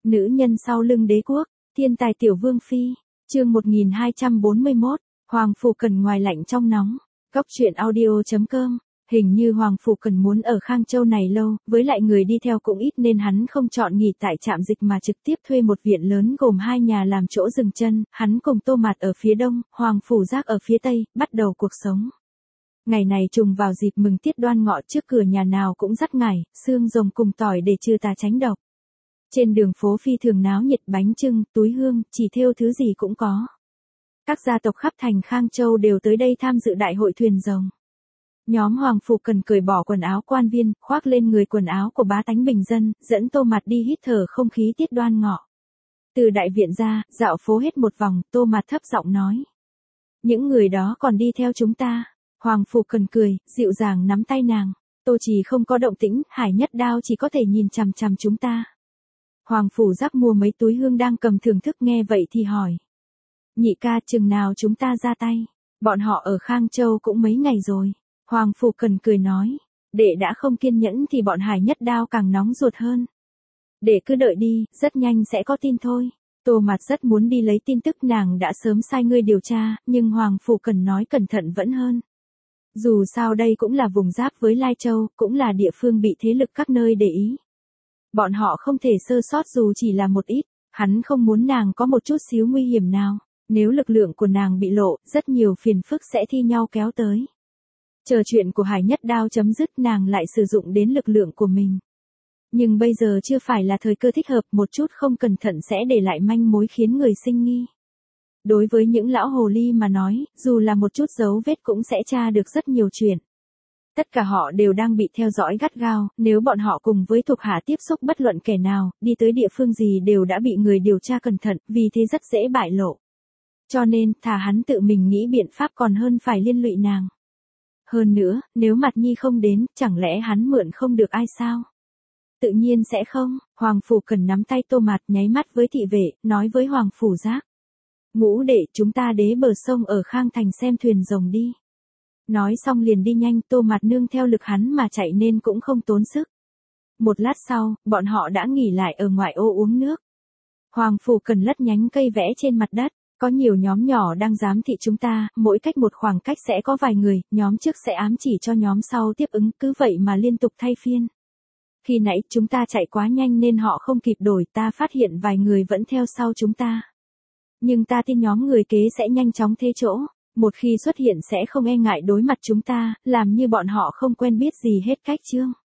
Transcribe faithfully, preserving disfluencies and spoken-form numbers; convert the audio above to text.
Nữ nhân sau lưng đế quốc, thiên tài tiểu vương phi, chương một nghìn hai trăm bốn mươi mốt, Hoàng Phủ Cần ngoài lạnh trong nóng, góc truyện audio chấm com. Hình như Hoàng Phủ Cần muốn ở Khang Châu này lâu, với lại người đi theo cũng ít nên hắn không chọn nghỉ tại trạm dịch mà trực tiếp thuê một viện lớn gồm hai nhà làm chỗ dừng chân, hắn cùng Tô Mạt ở phía đông, Hoàng Phủ Giác ở phía tây, bắt đầu cuộc sống. Ngày này trùng vào dịp mừng tiết Đoan Ngọ, trước cửa nhà nào cũng dắt ngải, xương rồng cùng tỏi để trừ tà tránh độc. Trên đường phố phi thường náo nhiệt, bánh chưng, túi hương, chỉ thêu thứ gì cũng có. Các gia tộc khắp thành Khang Châu đều tới đây tham dự đại hội thuyền rồng. Nhóm Hoàng Phủ Cần cởi bỏ quần áo quan viên, khoác lên người quần áo của bá tánh bình dân, dẫn Tô Mạt đi hít thở không khí tiết Đoan Ngọ. Từ đại viện ra, dạo phố hết một vòng, Tô Mạt thấp giọng nói. Những người đó còn đi theo chúng ta. Hoàng Phủ Cần cười, dịu dàng nắm tay nàng. Tô Trì không có động tĩnh, Hải Nhất Đao chỉ có thể nhìn chằm chằm chúng ta. Hoàng Phủ Giác mua mấy túi hương đang cầm thưởng thức nghe vậy thì hỏi. Nhị ca, chừng nào chúng ta ra tay? Bọn họ ở Khang Châu cũng mấy ngày rồi. Hoàng Phủ Cần cười nói. Đệ đã không kiên nhẫn thì bọn Hải Nhất Đao càng nóng ruột hơn. Đệ cứ đợi đi, rất nhanh sẽ có tin thôi. Tô Mạt rất muốn đi lấy tin tức, nàng đã sớm sai ngươi điều tra, nhưng Hoàng Phủ Cần nói cẩn thận vẫn hơn. Dù sao đây cũng là vùng giáp với Lai Châu, cũng là địa phương bị thế lực các nơi để ý. Bọn họ không thể sơ sót dù chỉ là một ít, hắn không muốn nàng có một chút xíu nguy hiểm nào. Nếu lực lượng của nàng bị lộ, rất nhiều phiền phức sẽ thi nhau kéo tới. Chờ chuyện của Hải Nhất Đao chấm dứt, nàng lại sử dụng đến lực lượng của mình. Nhưng bây giờ chưa phải là thời cơ thích hợp, một chút không cẩn thận sẽ để lại manh mối khiến người sinh nghi. Đối với những lão hồ ly mà nói, dù là một chút dấu vết cũng sẽ tra được rất nhiều chuyện. Tất cả họ đều đang bị theo dõi gắt gao, nếu bọn họ cùng với thuộc hạ tiếp xúc bất luận kẻ nào, đi tới địa phương gì đều đã bị người điều tra cẩn thận, vì thế rất dễ bại lộ. Cho nên, thà hắn tự mình nghĩ biện pháp còn hơn phải liên lụy nàng. Hơn nữa, nếu Mạt Nhi không đến, chẳng lẽ hắn mượn không được ai sao? Tự nhiên sẽ không. Hoàng Phủ Cần nắm tay Tô Mạt, nháy mắt với thị vệ, nói với Hoàng Phủ Giác. Ngũ đệ, chúng ta đế bờ sông ở Khang Thành xem thuyền rồng đi. Nói xong liền đi nhanh, Tô Mạt nương theo lực hắn mà chạy nên cũng không tốn sức. Một lát sau, bọn họ đã nghỉ lại ở ngoại ô uống nước. Hoàng Phủ Cần lất nhánh cây vẽ trên mặt đất. Có nhiều nhóm nhỏ đang giám thị chúng ta, mỗi cách một khoảng cách sẽ có vài người, nhóm trước sẽ ám chỉ cho nhóm sau tiếp ứng, cứ vậy mà liên tục thay phiên. Khi nãy chúng ta chạy quá nhanh nên họ không kịp đổi, ta phát hiện vài người vẫn theo sau chúng ta. Nhưng ta tin nhóm người kế sẽ nhanh chóng thế chỗ, một khi xuất hiện sẽ không e ngại đối mặt chúng ta, làm như bọn họ không quen biết gì hết cách chương.